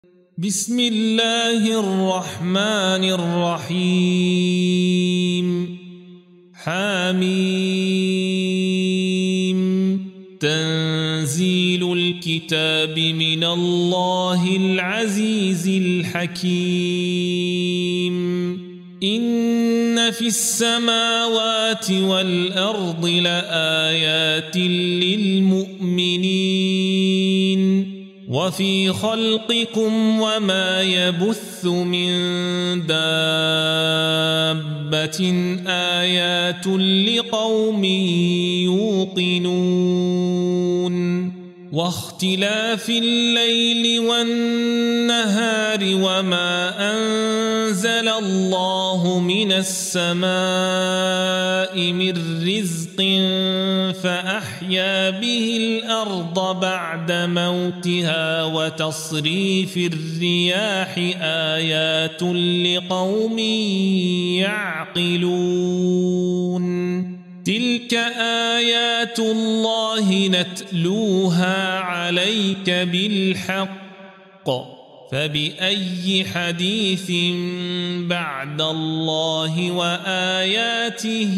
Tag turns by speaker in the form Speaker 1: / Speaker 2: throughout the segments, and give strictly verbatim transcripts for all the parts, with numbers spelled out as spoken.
Speaker 1: بسم الله الرحمن الرحيم حميم تنزيل الكتاب من الله العزيز الحكيم إن في السماوات والأرض لآيات للمؤمنين وفي خلقكم وما يبث من دابة آيات لقوم يوقنون واختلاف الليل والنهار وما أنزل الله من السماء من رزق فأحيا به الأرض بعد موتها وتصريف الرياح آيات لقوم يعقلون تلك آيات الله نتلوها عليك بالحق فبأي حديث بعد الله وآياته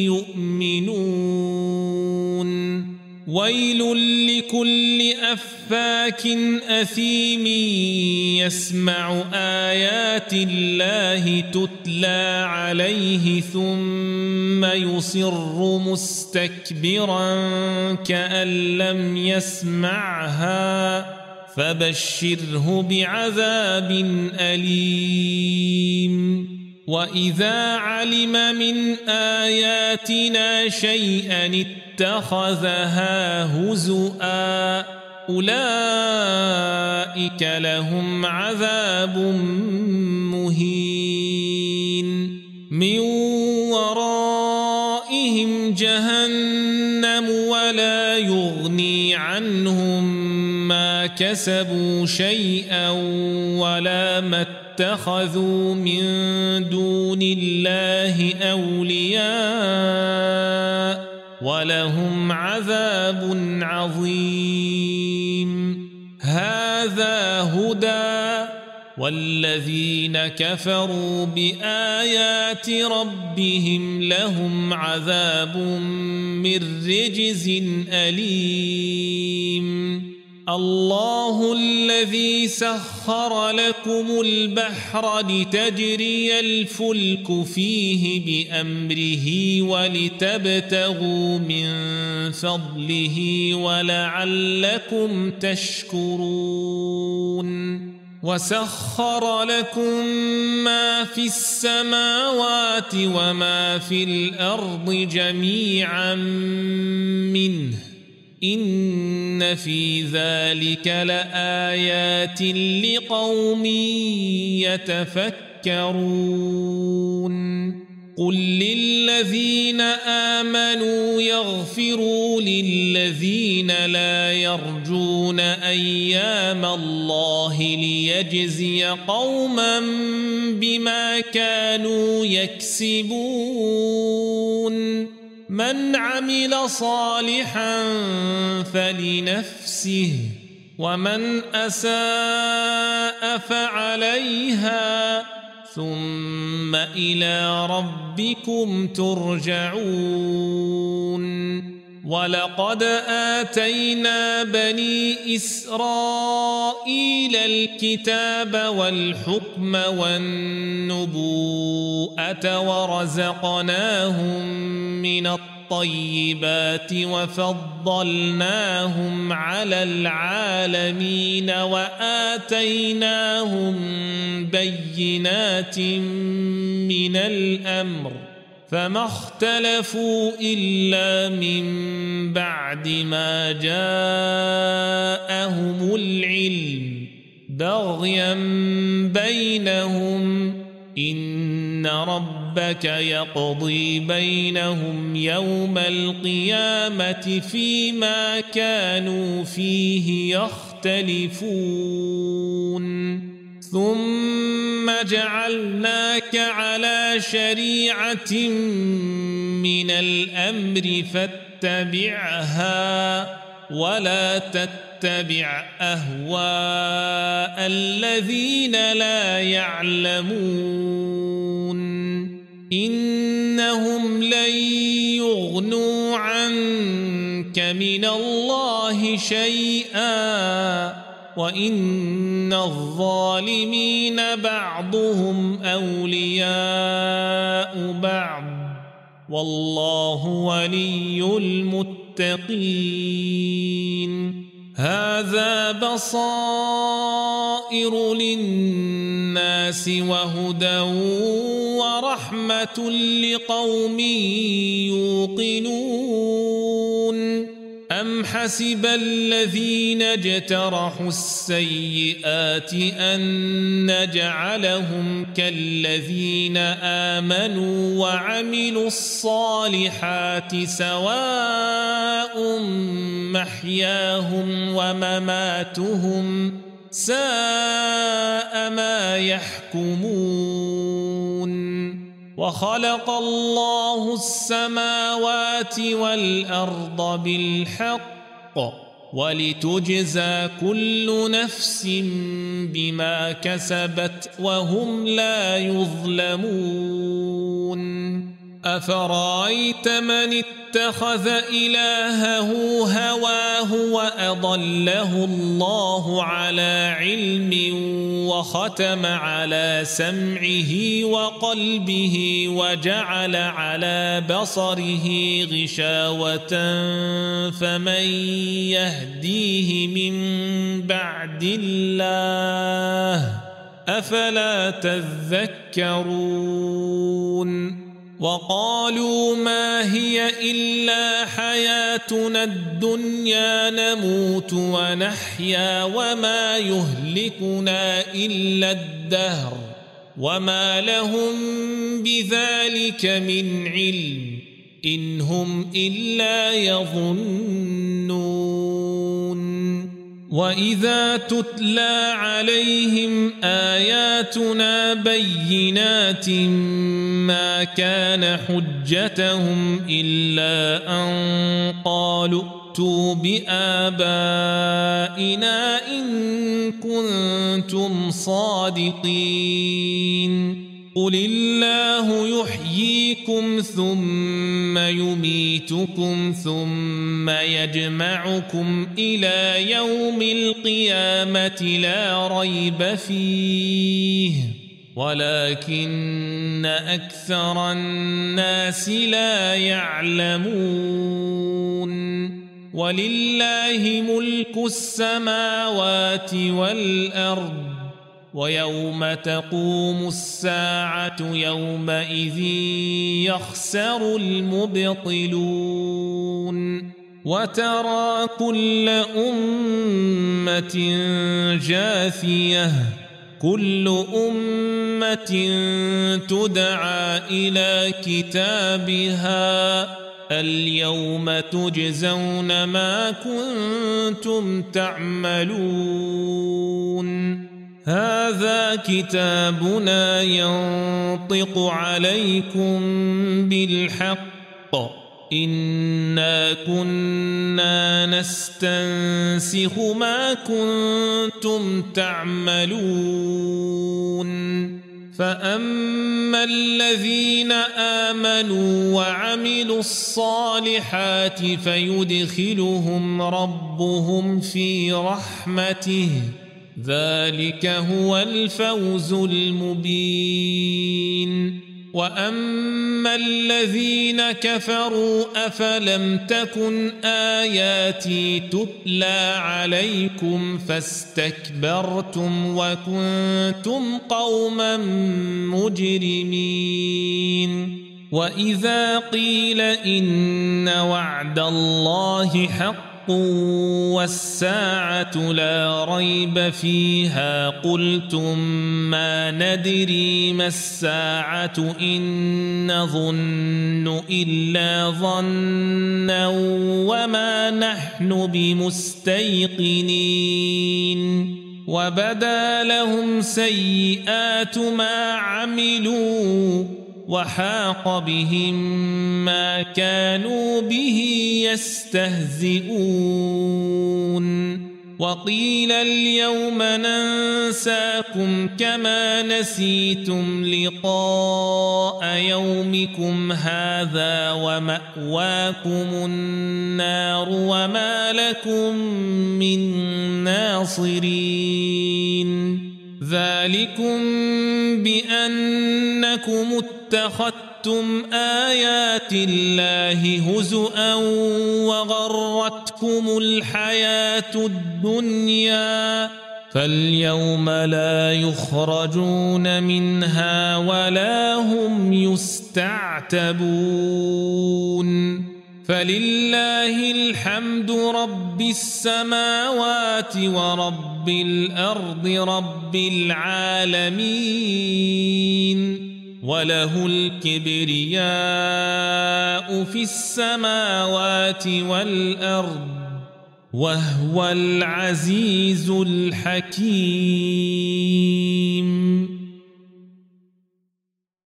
Speaker 1: يؤمنون ويل لكل أفاك أثيم يسمع آيات الله تتلى عليه ثم يصر مستكبرا كأن لم يسمعها فبشره بعذاب أليم وإذا علم من آياتنا شيئا اتخذها هزؤا أولئك لهم عذاب مهين من ورائهم جهنم ولا يغني عنهم ما كسبوا شيئا ولا ما اتخذوا من دون الله أولياء ولهم عذاب عظيم هذا هدى والذين كفروا بآيات ربهم لهم عذاب من رجز أليم الله الذي سخر لكم البحر لتجري الفلك فيه بأمره ولتبتغوا من فضله ولعلكم تشكرون وسخر لكم ما في السماوات وما في الأرض جميعا منه إن في ذلك لآيات لقوم يتفكرون قل للذين آمنوا يغفروا للذين لا يرجون أيام الله ليجزي قوما بما كانوا يكسبون من عمل صالحا فلنفسه ومن أساء فعليها ثم إلى ربكم ترجعون ولقد آتينا بني إسرائيل الكتاب والحكم والنبوءة ورزقناهم من الطيبات وفضلناهم على العالمين وآتيناهم بينات من الأمر فما اختلفوا إلا من بعد ما جاءهم العلم بغيا بينهم إن ربك يقضي بينهم يوم القيامة فيما كانوا فيه يختلفون ثم جعلناك على شريعة من الأمر فاتبعها ولا تتبع تتبع أهواء الذين لا يعلمون إنهم لن يغنوا عنك من الله شيئا وإن الظالمين بعضهم أولياء بعض والله ولي المتقين هذا بصائر للناس وهدى ورحمة لقوم يوقنون أم حسب الذين اجترحوا السيئات أن نجعلهم كالذين آمنوا وعملوا الصالحات سواء محياهم ومماتهم ساء ما يحكمون وخلق الله السماوات والأرض بالحق ولتجزى كل نفس بما كسبت وهم لا يظلمون أفرأيت من اتخذ إلهه هواه وأضله الله على علم وختم على سمعه وقلبه وجعل على بصره غشاوة فمن يهديه من بعد الله أفلا تذكرون وقالوا ما هي إلا حياتنا الدنيا نموت ونحيا وما يهلكنا إلا الدهر وما لهم بذلك من علم إن هم إلا يظنون وإذا تتلى عليهم آياتنا بينات ما كان حجتهم إلا أن قالوا ائتوا بآبائنا إن كنتم صادقين قل الله يحييكم ثم يميتكم ثم يجمعكم إلى يوم القيامة لا ريب فيه ولكن أكثر الناس لا يعلمون ولله ملك السماوات والأرض ويوم تقوم الساعة يومئذ يخسر المبطلون وترى كل أمة جاثية كل أمة تدعى إلى كتابها اليوم تجزون ما كنتم تعملون هذا كتابنا ينطق عليكم بالحق إنا كنا نستنسخ ما كنتم تعملون فأما الذين آمنوا وعملوا الصالحات فيدخلهم ربهم في رحمته ذلك هو الفوز المبين وأما الذين كفروا أفلم تكن آياتي تتلى عليكم فاستكبرتم وكنتم قوما مجرمين وإذا قيل إن وعد الله حق والساعة لا ريب فيها قلتم ما ندري ما الساعة إن نظن إلا ظنا وما نحن بمستيقنين وبدا لهم سيئات ما عملوا وحاق بهم ما كانوا به يستهزئون وقيل اليوم ننساكم كما نسيتم لقاء يومكم هذا ومأواكم النار وما لكم من ناصرين ذلكم بأنكم اتخذتم آيات الله هزؤا وغرتكم الحياة الدنيا فاليوم لا يخرجون منها ولا هم يستعتبون فلله الحمد رب السماوات ورب الأرض رب العالمين وله الكبرياء في السماوات والأرض وهو العزيز الحكيم.